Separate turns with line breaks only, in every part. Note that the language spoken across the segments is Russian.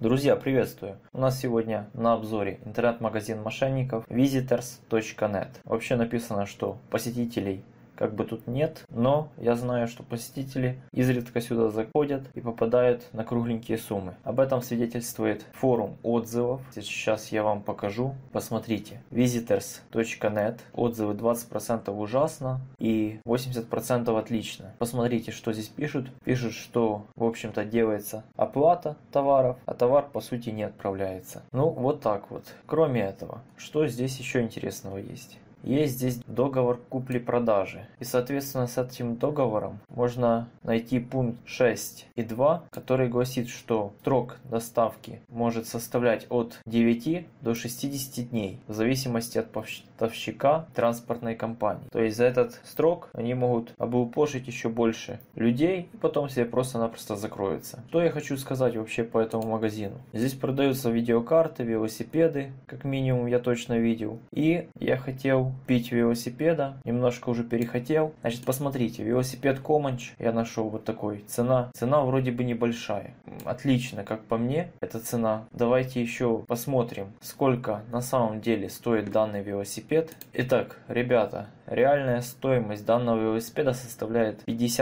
Друзья, приветствую! У нас сегодня на обзоре интернет-магазин мошенников visitors.net. Вообще написано, что посетителей как бы тут нет, но я знаю, что посетители изредка сюда заходят и попадают на кругленькие суммы. Об этом свидетельствует форум отзывов. Сейчас я вам покажу. Посмотрите. visitors.net. Отзывы 20% ужасно и 80% отлично. Посмотрите, что здесь пишут. Пишут, что в общем-то делается оплата товаров, а товар по сути не отправляется. Ну вот так вот. Кроме этого, что здесь еще интересного есть? Есть здесь договор купли-продажи. И соответственно с этим договором можно найти пункт 6.2, который гласит, что срок доставки может составлять от 9 до 60 дней в зависимости от поставщика транспортной компании. То есть за этот срок они могут облупошить еще больше людей и потом себе просто-напросто закроются. Что я хочу сказать вообще по этому магазину? Здесь продаются видеокарты, велосипеды, как минимум я точно видел. И я хотел купить велосипеда, немножко уже перехотел. Значит, посмотрите, велосипед Команч я нашел вот такой. Цена вроде бы небольшая. Отлично, как по мне, эта цена. Давайте еще посмотрим, сколько на самом деле стоит данный велосипед. Итак, ребята, реальная стоимость данного велосипеда составляет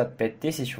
55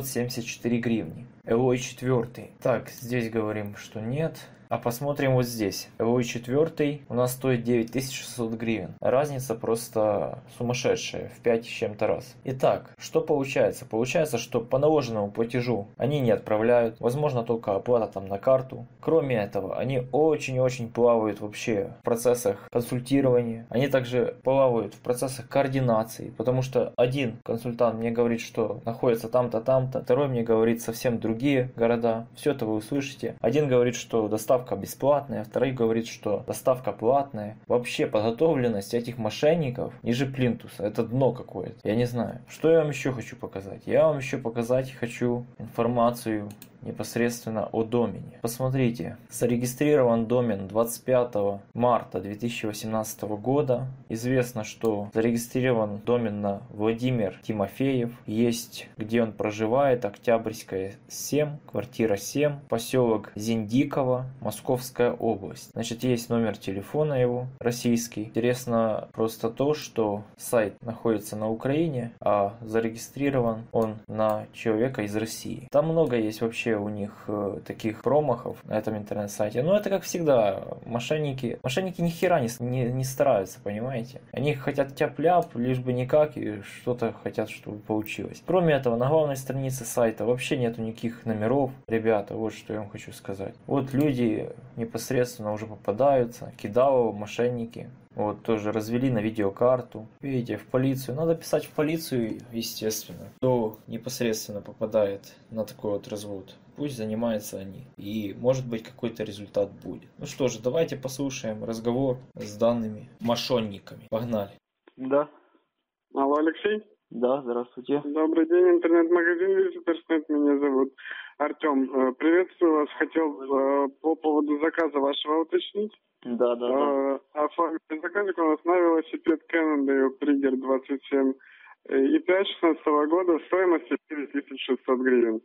874 гривны. Alloy 4. Так, здесь говорим, что нет. А посмотрим вот здесь. Alloy 4 у нас стоит 9600 гривен. Разница просто сумасшедшая, в 5 с чем-то раз. Итак, что получается? Получается, что по наложенному платежу они не отправляют. Возможно, только оплата там на карту. Кроме этого, они очень-очень плавают вообще в процессах консультирования. Они также плавают в процессах координации. Потому что один консультант мне говорит, что находится там-то, там-то. Второй мне говорит совсем другие города. Все это вы услышите. Один говорит, что доставка бесплатная, второй говорит, что доставка платная. Вообще подготовленность этих мошенников ниже плинтуса. Это дно какое-то. Я не знаю. Что я вам еще хочу показать? Я вам еще показать хочу информацию непосредственно о домене. Посмотрите, зарегистрирован домен 25 марта 2018 года. Известно, что зарегистрирован домен на Владимир Тимофеев. Есть, где он проживает, Октябрьская 7, квартира 7, поселок Зиндиково, Московская область. Значит, есть номер телефона его, российский. Интересно просто то, что сайт находится на Украине, а зарегистрирован он на человека из России. Там много есть вообще у них таких промахов на этом интернет-сайте. Но это как всегда, мошенники ни хера не стараются, понимаете? Они хотят тяп-ляп, лишь бы никак, и что-то хотят, чтобы получилось. Кроме этого, на главной странице сайта вообще нету никаких номеров. Ребята, вот что я вам хочу сказать. Вот люди непосредственно уже попадаются, кидалово, мошенники. Вот, тоже развели на видеокарту. Видите, в полицию. Надо писать в полицию, естественно. Кто непосредственно попадает на такой вот развод. Пусть занимаются они. И может быть какой-то результат будет. Ну что же, давайте послушаем разговор с данными мошенниками. Погнали.
Да. Алло, Алексей?
Да, здравствуйте.
Добрый день, интернет-магазин Visitors.net, меня зовут Артем. Приветствую вас. Хотел по поводу заказа вашего уточнить.
Да.
Оформить заказик у нас на велосипед Cannondale Trigger 27 и 5 16 года стоимостью 9600 гривен.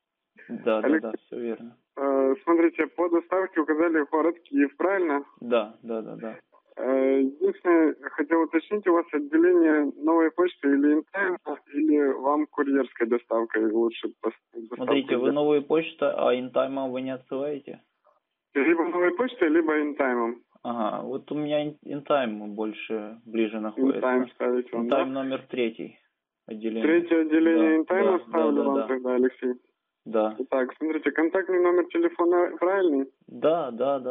Да, все верно.
Смотрите, по доставке указали город Киев, правильно?
Да.
Единственное, хотел уточнить, у вас отделение новой почты или интайм, или вам курьерской доставкой лучше?
Смотрите, вы новую почту, а интаймом вы не отсылаете?
Либо новой почтой, либо интаймом.
Ага, вот у меня интайм больше ближе находится.
Интайм ставить вам,
интайм
да?
номер 3 отделение.
Третье отделение интайма ставлю вам
да.
тогда, Алексей.
Да.
Так, смотрите, контактный номер телефона правильный?
Да.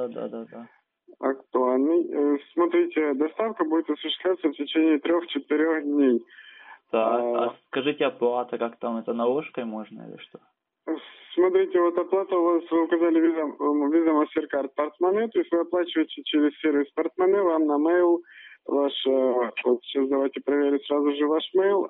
Актуальный. Смотрите, доставка будет осуществляться в течение 3-4 дней.
Так, а скажите, оплата как там, это наложкой можно или что?
Смотрите, вот оплата у вас, вы указали Visa MasterCard Portmoney, то есть вы оплачиваете через сервис Portmoney, вам на mail ваш, вот сейчас давайте проверим сразу же ваш mail,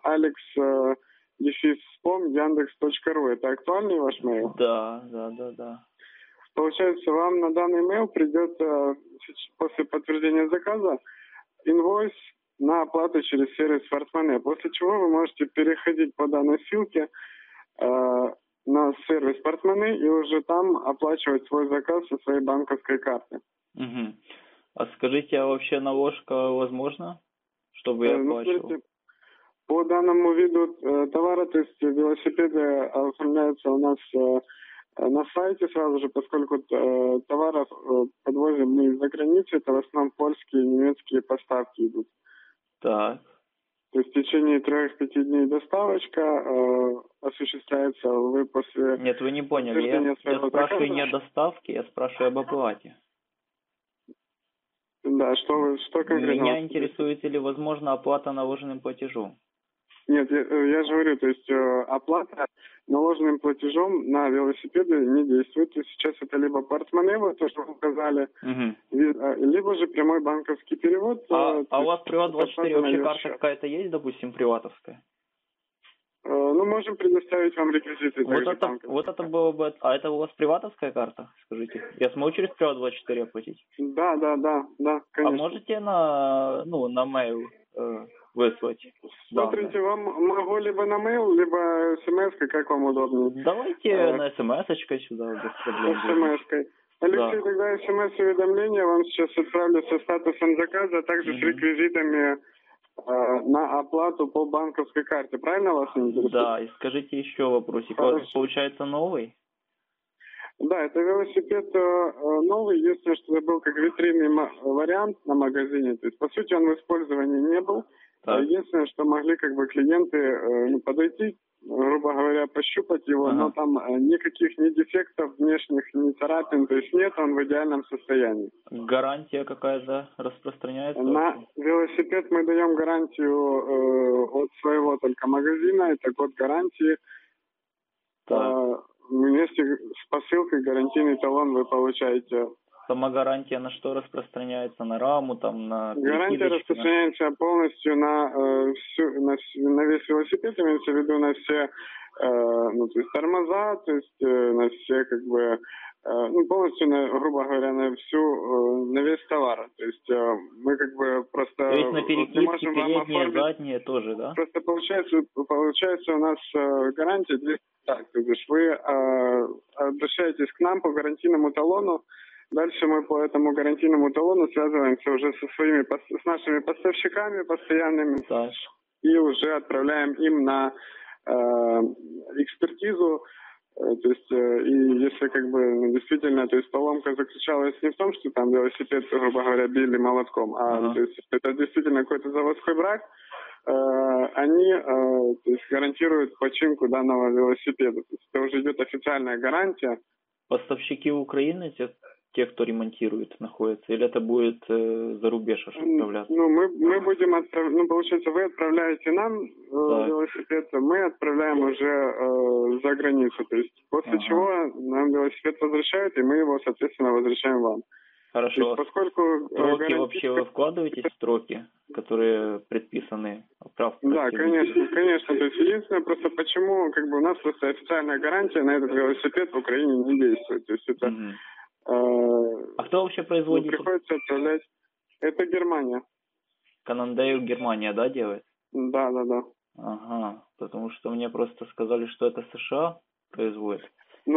alex-yandex.ru, это актуальный ваш mail?
Да.
Получается, вам на данный mail придет после подтверждения заказа инвойс на оплату через сервис Portmoney, после чего вы можете переходить по данной ссылке на сервис портмоне и уже там оплачивать свой заказ со своей банковской карты.
Угу. А скажите, а вообще наложка возможна, чтобы я
Ну,
оплачивал?
смотрите, по данному виду товара, то есть велосипеды оформляются у нас на сайте сразу же, поскольку товаров подвозим мы из-за границы, это в основном польские и немецкие поставки идут.
Так.
То есть в течение 3-5 дней доставочка осуществляется, вы после...
Нет, вы не поняли, я спрашиваю не о доставке, я спрашиваю об оплате.
Да, что конкретно?
Меня интересует, ли возможно оплата наложенным платежом?
Нет, я же говорю, то есть оплата наложенным платежом на велосипеды не действует. То есть сейчас это либо портмоне, вот то, что вы указали, либо же прямой банковский перевод.
А у вас Приват24 вообще карта какая-то есть, допустим, приватовская?
Ну, можем предоставить вам реквизиты.
Вот это было бы... А это у вас приватовская карта, скажите? Я смогу через Приват24 оплатить?
Да, конечно.
А можете на mail выслать?
Смотрите, вам могу либо на mail, либо смс-кой, как вам удобнее.
Давайте на смс-очкой сюда, без проблем.
СМС-кой. Алексей, тогда смс-уведомление вам сейчас отправлю со статусом заказа, а также с реквизитами на оплату по банковской карте. Правильно вас интересует?
Да, и скажите еще вопросик. Получается новый?
Да, это велосипед новый, единственное, что это был как витринный вариант на магазине. То есть, по сути, он в использовании не был. Так. Единственное, что могли как бы клиенты подойти, грубо говоря, пощупать его, но там никаких ни дефектов внешних, ни царапин, то есть нет, он в идеальном состоянии.
Гарантия какая-то распространяется?
На велосипед мы даем гарантию от своего только магазина, это год гарантии. Вместе с посылкой гарантийный талон вы получаете.
Сама гарантия на что распространяется? На раму, там, на...
Гарантия распространяется полностью на весь велосипед, имеется в виду на все, то есть тормоза, то есть на все, как бы, полностью, грубо говоря, на весь товар. То есть мы как бы просто...
То есть на перекидки передние, задние тоже, да?
Просто получается у нас гарантия 200. Так, то есть вы обращаетесь к нам по гарантийному талону. Дальше мы по этому гарантийному талону связываемся уже с нашими поставщиками постоянными и уже отправляем им на экспертизу. То есть, и если как бы действительно, то есть поломка заключалась не в том, что там велосипед, грубо говоря, били молотком, то есть это действительно какой-то заводской брак, они то есть, гарантируют починку данного велосипеда. То есть это уже идет официальная гарантия.
Поставщики Украины, те, кто ремонтирует, находятся, или это будет за рубеж отправляться?
Мы будем отправлять, получается, вы отправляете нам велосипед, мы отправляем уже за границу. То есть после чего нам велосипед возвращают, и мы его, соответственно, возвращаем вам.
Хорошо.
То есть, поскольку
строки вообще вы вкладываетесь в строки, которые предписаны отправкой?
Да, конечно. То есть единственное, просто почему как бы у нас просто официальная гарантия на этот велосипед в Украине не действует. То есть это...
А кто вообще производит?
Приходится отправлять. Это Германия.
Cannondale Германия, да, делает?
Да.
Ага, потому что мне просто сказали, что это США производит.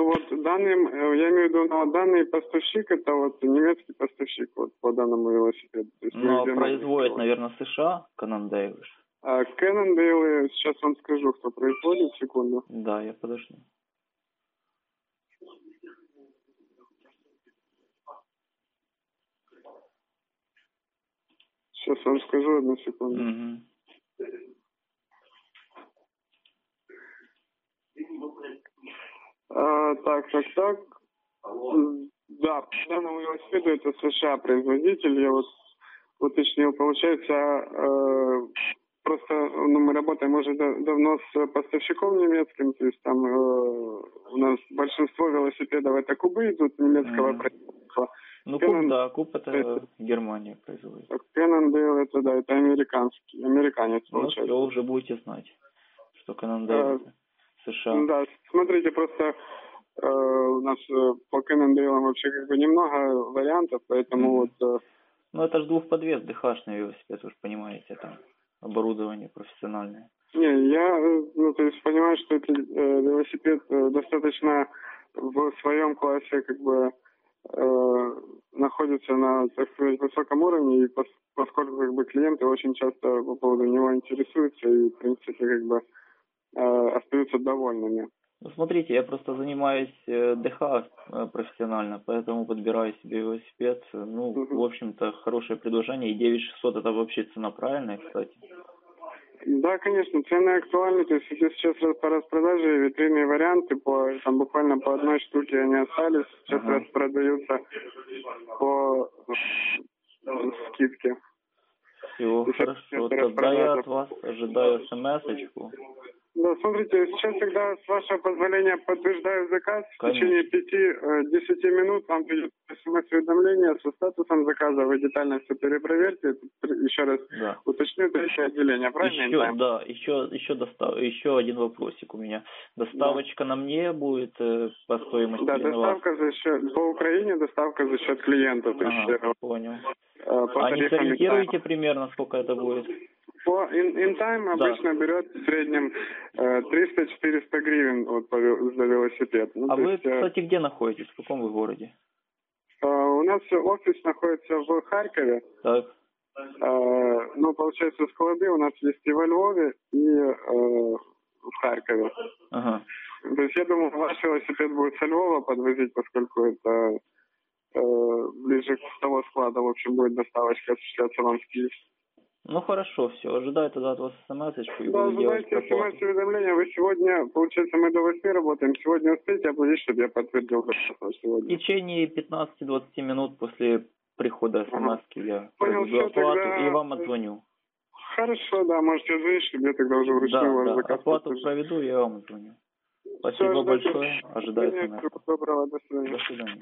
Я имею в виду, данный поставщик, это вот немецкий поставщик вот по данному велосипеду.
Но производит, наверное, США Cannondale.
Cannondale, сейчас вам скажу, кто производит, секунду.
Да, я подожду.
Сейчас вам скажу, одну секунду. Так. Да, по данному велосипеду это США производитель, я вот уточнил. Получается, просто мы работаем уже давно с поставщиком немецким, то есть там у нас большинство велосипедов это кубы идут немецкого производства.
Куб это Германия производит.
Cannondale это американец получается.
Все, уже будете знать, что Cannondale это США.
Да, смотрите, просто у нас по Cannondale вообще как бы немного вариантов, поэтому вот...
это же двухподвес, ДХ-шный велосипед, вы же понимаете, там оборудование профессиональное.
Не, я, ну, то есть понимаю, что это велосипед достаточно в своем классе, как бы, находится на, так сказать, высоком уровне, и поскольку, как бы, клиенты очень часто по поводу него интересуются и, в принципе, как бы, остаются довольными.
Ну, смотрите, я просто занимаюсь ДХ профессионально, поэтому подбираю себе велосипед. Ну, в общем-то, хорошее предложение. И 9600 это вообще цена правильная, кстати.
Да, конечно, цены актуальны. То есть это сейчас по распродаже, витринные варианты, там буквально по одной штуке они остались. Сейчас распродаются по скидке.
Все, хорошо. Тогда я от вас ожидаю смс-очку.
Да, смотрите, сейчас, когда, с вашего позволения, подтверждаю заказ,
Конечно.
в течение 5-10 минут вам придет смс-уведомление со статусом заказа, вы детально все перепроверьте, еще раз уточню, это еще отделение, правильно?
Еще один вопросик у меня. Доставочка на мне будет по стоимости?
Да, доставка по Украине, доставка за счет клиента.
Понял. А не сориентируете примерно, сколько это будет?
По InTime обычно берет в среднем 300-400 гривен за велосипед. Ну,
вы, кстати, где находитесь? В каком вы городе?
У нас офис находится в Харькове.
Так.
Ну, получается, склады у нас есть и во Львове, и в Харькове.
Ага.
То есть я думаю, ваш велосипед будет со Львова подвозить, поскольку это ближе к того склада, в общем, будет доставочка осуществляться вам в Киев.
Ну хорошо, все. Ожидаю тогда от вас смс-очку и
да,
буду делать
ожидайте смс-уведомления. Вы сегодня, получается, мы до 8 работаем. Сегодня успеете оплатить, чтобы я подтвердил сегодня?
В течение 15-20 минут после прихода смс-ки я
проведу
оплату
тогда...
и вам отзвоню.
Хорошо, да, можете звонить, чтобы я тогда уже вручную ваш заказ.
Оплату проведу, я вам отзвоню. Спасибо большое. Ожидаю смс.
Всего доброго, до свидания.
До свидания.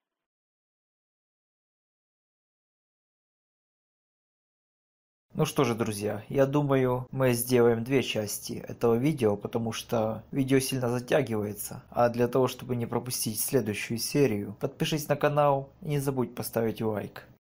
Ну что же, друзья, я думаю, мы сделаем 2 части этого видео, потому что видео сильно затягивается. А для того, чтобы не пропустить следующую серию, подпишись на канал и не забудь поставить лайк.